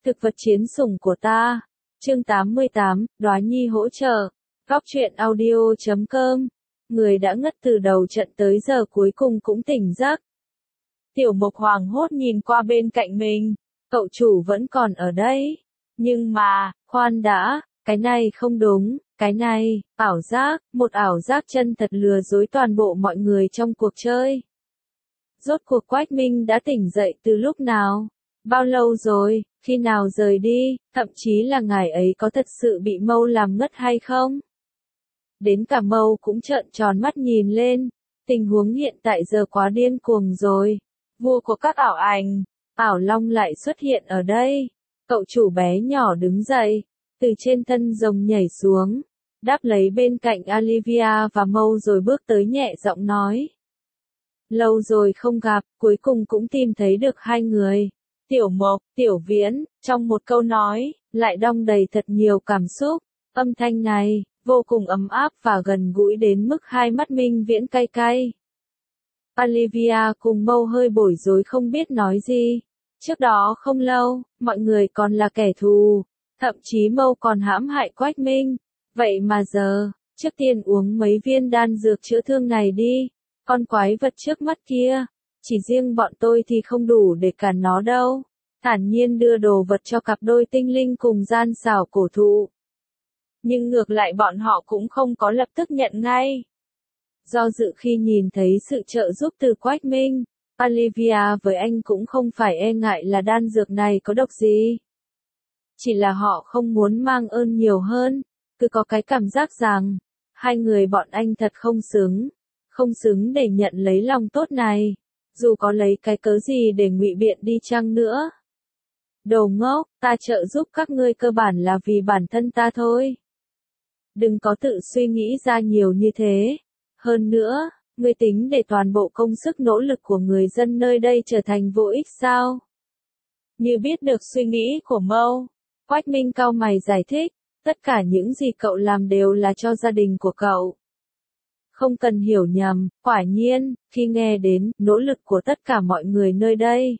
Thực vật chiến sủng của ta. Chương 88, Đóa Nhi hỗ trợ. Góc truyện audio.com. Người đã ngất từ đầu trận tới giờ cuối cùng cũng tỉnh giấc. Tiểu Mộc hoảng hốt nhìn qua bên cạnh mình. Cậu chủ vẫn còn ở đây. Nhưng mà, khoan đã, cái này không đúng, cái này, ảo giác, một ảo giác chân thật lừa dối toàn bộ mọi người trong cuộc chơi. Rốt cuộc Quách Minh đã tỉnh dậy từ lúc nào? Bao lâu rồi, khi nào rời đi, thậm chí là ngài ấy có thật sự bị Mâu làm ngất hay không? Đến cả Mâu cũng trợn tròn mắt nhìn lên, tình huống hiện tại giờ quá điên cuồng rồi. Vua của các ảo ảnh, ảo long lại xuất hiện ở đây. Cậu chủ bé nhỏ đứng dậy, từ trên thân rồng nhảy xuống, đáp lấy bên cạnh Olivia và Mâu rồi bước tới nhẹ giọng nói. Lâu rồi không gặp, cuối cùng cũng tìm thấy được hai người. Tiểu Mộc, Tiểu Viễn, trong một câu nói, lại đong đầy thật nhiều cảm xúc. Âm thanh này, vô cùng ấm áp và gần gũi đến mức hai mắt Minh Viễn cay cay. Olivia cùng Mâu hơi bối rối không biết nói gì. Trước đó không lâu, mọi người còn là kẻ thù. Thậm chí Mâu còn hãm hại Quách Minh. Vậy mà giờ, trước tiên uống mấy viên đan dược chữa thương này đi. Con quái vật trước mắt kia, chỉ riêng bọn tôi thì không đủ để cản nó đâu. Thản nhiên đưa đồ vật cho cặp đôi tinh linh cùng gian xảo cổ thụ. Nhưng ngược lại bọn họ cũng không có lập tức nhận ngay. Do dự khi nhìn thấy sự trợ giúp từ Quách Minh, Olivia với anh cũng không phải e ngại là đan dược này có độc gì. Chỉ là họ không muốn mang ơn nhiều hơn, cứ có cái cảm giác rằng, hai người bọn anh thật không xứng. Không xứng để nhận lấy lòng tốt này, dù có lấy cái cớ gì để ngụy biện đi chăng nữa. Đồ ngốc, ta trợ giúp các ngươi cơ bản là vì bản thân ta thôi. Đừng có tự suy nghĩ ra nhiều như thế. Hơn nữa, ngươi tính để toàn bộ công sức nỗ lực của người dân nơi đây trở thành vô ích sao? Như biết được suy nghĩ của Mâu, Quách Minh cau mày giải thích, tất cả những gì cậu làm đều là cho gia đình của cậu. Không cần hiểu nhầm, quả nhiên, khi nghe đến nỗ lực của tất cả mọi người nơi đây,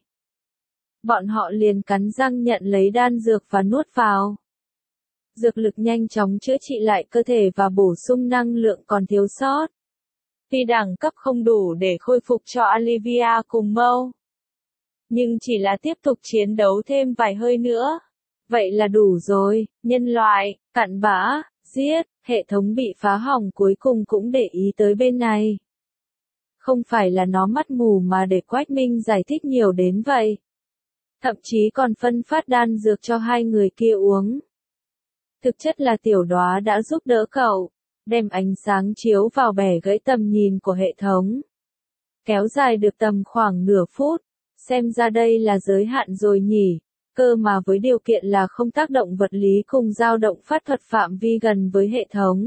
bọn họ liền cắn răng nhận lấy đan dược và nuốt vào. Dược lực nhanh chóng chữa trị lại cơ thể và bổ sung năng lượng còn thiếu sót. Tuy đẳng cấp không đủ để khôi phục cho Olivia cùng Mâu, nhưng chỉ là tiếp tục chiến đấu thêm vài hơi nữa. Vậy là đủ rồi, nhân loại, cặn bã, giết. Hệ thống bị phá hỏng cuối cùng cũng để ý tới bên này. Không phải là nó mắt mù mà để Quách Minh giải thích nhiều đến vậy. Thậm chí còn phân phát đan dược cho hai người kia uống. Thực chất là Tiểu Đóa đã giúp đỡ cậu, đem ánh sáng chiếu vào bẻ gãy tầm nhìn của hệ thống. Kéo dài được tầm khoảng nửa phút, xem ra đây là giới hạn rồi nhỉ. Cơ mà với điều kiện là không tác động vật lý cùng dao động pháp thuật phạm vi gần với hệ thống.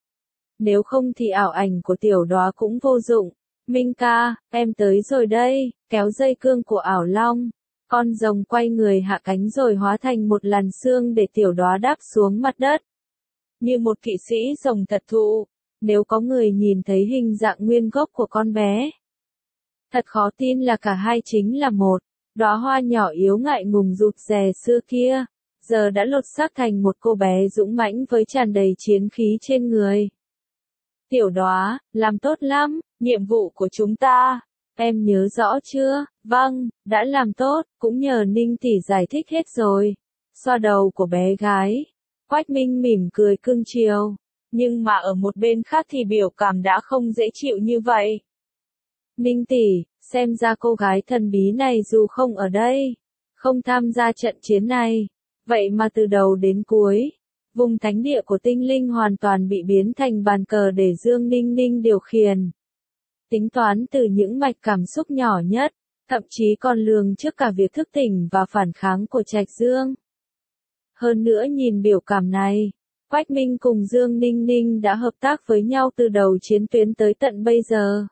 Nếu không thì ảo ảnh của Tiểu Đóa cũng vô dụng. Minh ca, em tới rồi đây, kéo dây cương của ảo long. Con rồng quay người hạ cánh rồi hóa thành một làn sương để Tiểu Đóa đáp xuống mặt đất. Như một kỵ sĩ rồng thật thụ, nếu có người nhìn thấy hình dạng nguyên gốc của con bé. Thật khó tin là cả hai chính là một. Đóa hoa nhỏ yếu ngại ngùng rụt rè xưa kia, giờ đã lột xác thành một cô bé dũng mãnh với tràn đầy chiến khí trên người. Tiểu Đóa, làm tốt lắm, nhiệm vụ của chúng ta, em nhớ rõ chưa? Vâng, đã làm tốt, cũng nhờ Ninh tỷ giải thích hết rồi. Xoa đầu của bé gái, Quách Minh mỉm cười cưng chiều, nhưng mà ở một bên khác thì biểu cảm đã không dễ chịu như vậy. Ninh tỷ, xem ra cô gái thần bí này dù không ở đây, không tham gia trận chiến này, vậy mà từ đầu đến cuối, vùng thánh địa của tinh linh hoàn toàn bị biến thành bàn cờ để Dương Ninh Ninh điều khiển. Tính toán từ những mạch cảm xúc nhỏ nhất, thậm chí còn lường trước cả việc thức tỉnh và phản kháng của Trạch Dương. Hơn nữa nhìn biểu cảm này, Quách Minh cùng Dương Ninh Ninh đã hợp tác với nhau từ đầu chiến tuyến tới tận bây giờ.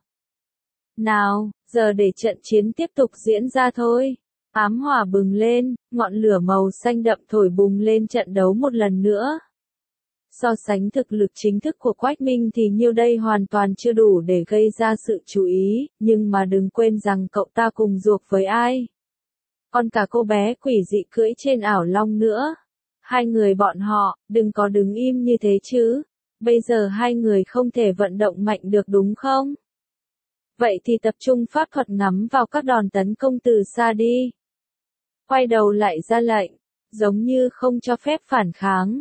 Nào, giờ để trận chiến tiếp tục diễn ra thôi. Ám hỏa bừng lên, ngọn lửa màu xanh đậm thổi bùng lên trận đấu một lần nữa. So sánh thực lực chính thức của Quách Minh thì nhiêu đây hoàn toàn chưa đủ để gây ra sự chú ý, nhưng mà đừng quên rằng cậu ta cùng ruột với ai. còn cả cô bé quỷ dị cưỡi trên ảo long nữa. Hai người bọn họ, đừng có đứng im như thế chứ. Bây giờ hai người không thể vận động mạnh được đúng không? Vậy thì tập trung pháp thuật ngắm vào các đòn tấn công từ xa đi. Quay đầu lại ra lệnh, giống như không cho phép phản kháng.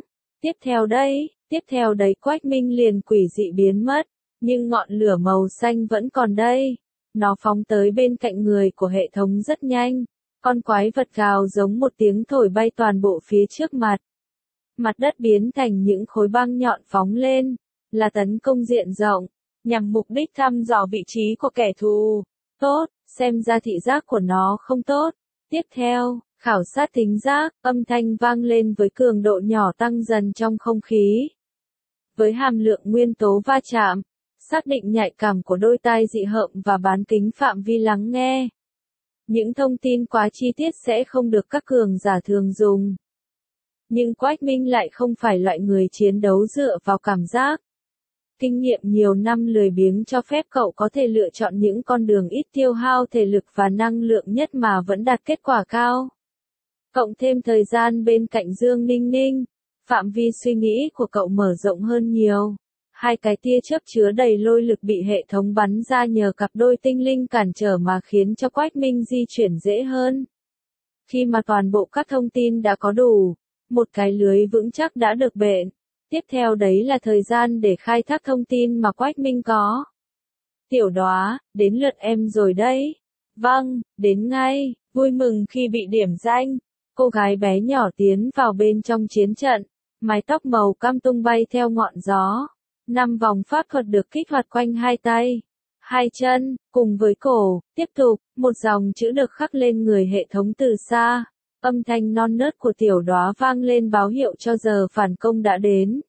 Tiếp theo đấy Quách Minh liền quỷ dị biến mất, nhưng ngọn lửa màu xanh vẫn còn đây. Nó phóng tới bên cạnh người của hệ thống rất nhanh. Con quái vật gào giống một tiếng thổi bay toàn bộ phía trước mặt. Mặt đất biến thành những khối băng nhọn phóng lên, là tấn công diện rộng, nhằm mục đích thăm dò vị trí của kẻ thù. Tốt, xem ra thị giác của nó không tốt. Tiếp theo, khảo sát thính giác, âm thanh vang lên với cường độ nhỏ tăng dần trong không khí. Với hàm lượng nguyên tố va chạm, xác định nhạy cảm của đôi tai dị hợm và bán kính phạm vi lắng nghe. Những thông tin quá chi tiết sẽ không được các cường giả thường dùng. Nhưng Quách Minh lại không phải loại người chiến đấu dựa vào cảm giác. Kinh nghiệm nhiều năm lười biếng cho phép cậu có thể lựa chọn những con đường ít tiêu hao thể lực và năng lượng nhất mà vẫn đạt kết quả cao. Cộng thêm thời gian bên cạnh Dương Ninh Ninh, phạm vi suy nghĩ của cậu mở rộng hơn nhiều. Hai cái tia chớp chứa đầy lôi lực bị hệ thống bắn ra nhờ cặp đôi tinh linh cản trở mà khiến cho Quách Minh di chuyển dễ hơn. Khi mà toàn bộ các thông tin đã có đủ, một cái lưới vững chắc đã được bện. Tiếp theo đấy là thời gian để khai thác thông tin mà Quách Minh có. Tiểu Đóa, đến lượt em rồi đấy. Vâng, đến ngay, vui mừng khi bị điểm danh. Cô gái bé nhỏ tiến vào bên trong chiến trận, mái tóc màu cam tung bay theo ngọn gió. 5 vòng pháp thuật được kích hoạt quanh hai tay, hai chân, cùng với cổ. Tiếp tục, một dòng chữ được khắc lên người hệ thống từ xa. Âm thanh non nớt của Tiểu Đóa vang lên báo hiệu cho giờ phản công đã đến.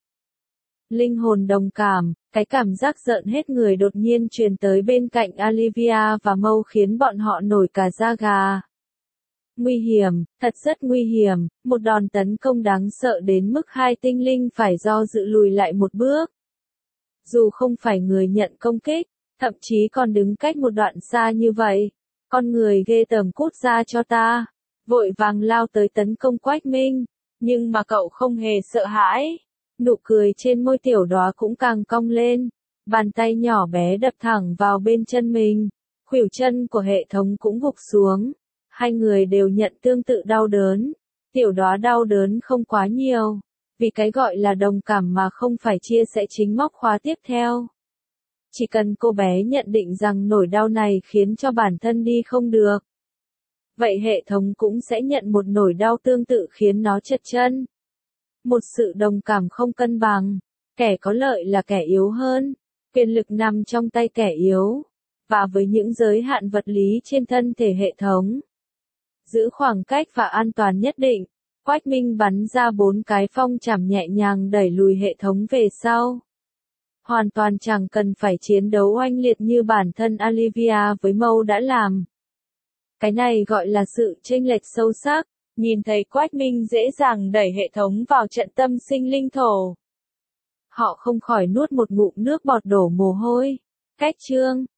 Linh hồn đồng cảm, cái cảm giác giận hết người đột nhiên truyền tới bên cạnh Olivia và Mâu khiến bọn họ nổi cả da gà. Nguy hiểm, thật rất nguy hiểm, một đòn tấn công đáng sợ đến mức hai tinh linh phải do dự lùi lại một bước. Dù không phải người nhận công kích, thậm chí còn đứng cách một đoạn xa như vậy. Con người ghê tởm cút ra cho ta. Vội vàng lao tới tấn công Quách Minh, nhưng mà cậu không hề sợ hãi. Nụ cười trên môi Tiểu Đóa cũng càng cong lên, bàn tay nhỏ bé đập thẳng vào bên chân mình, khuỷu chân của hệ thống cũng gục xuống. Hai người đều nhận tương tự đau đớn. Tiểu Đóa đau đớn không quá nhiều, vì cái gọi là đồng cảm mà không phải chia sẻ chính móc khóa tiếp theo. Chỉ cần cô bé nhận định rằng nỗi đau này khiến cho bản thân đi không được, vậy hệ thống cũng sẽ nhận một nỗi đau tương tự khiến nó trật chân. Một sự đồng cảm không cân bằng, kẻ có lợi là kẻ yếu hơn, quyền lực nằm trong tay kẻ yếu, và với những giới hạn vật lý trên thân thể hệ thống, giữ khoảng cách và an toàn nhất định, Quách Minh bắn ra 4 cái phong chảm nhẹ nhàng đẩy lùi hệ thống về sau. Hoàn toàn chẳng cần phải chiến đấu oanh liệt như bản thân Olivia với Mâu đã làm. Cái này gọi là sự chênh lệch sâu sắc. Nhìn thấy Quách Minh dễ dàng đẩy hệ thống vào trận tâm sinh linh thổ, họ không khỏi nuốt một ngụm nước bọt đổ mồ hôi. Cách chương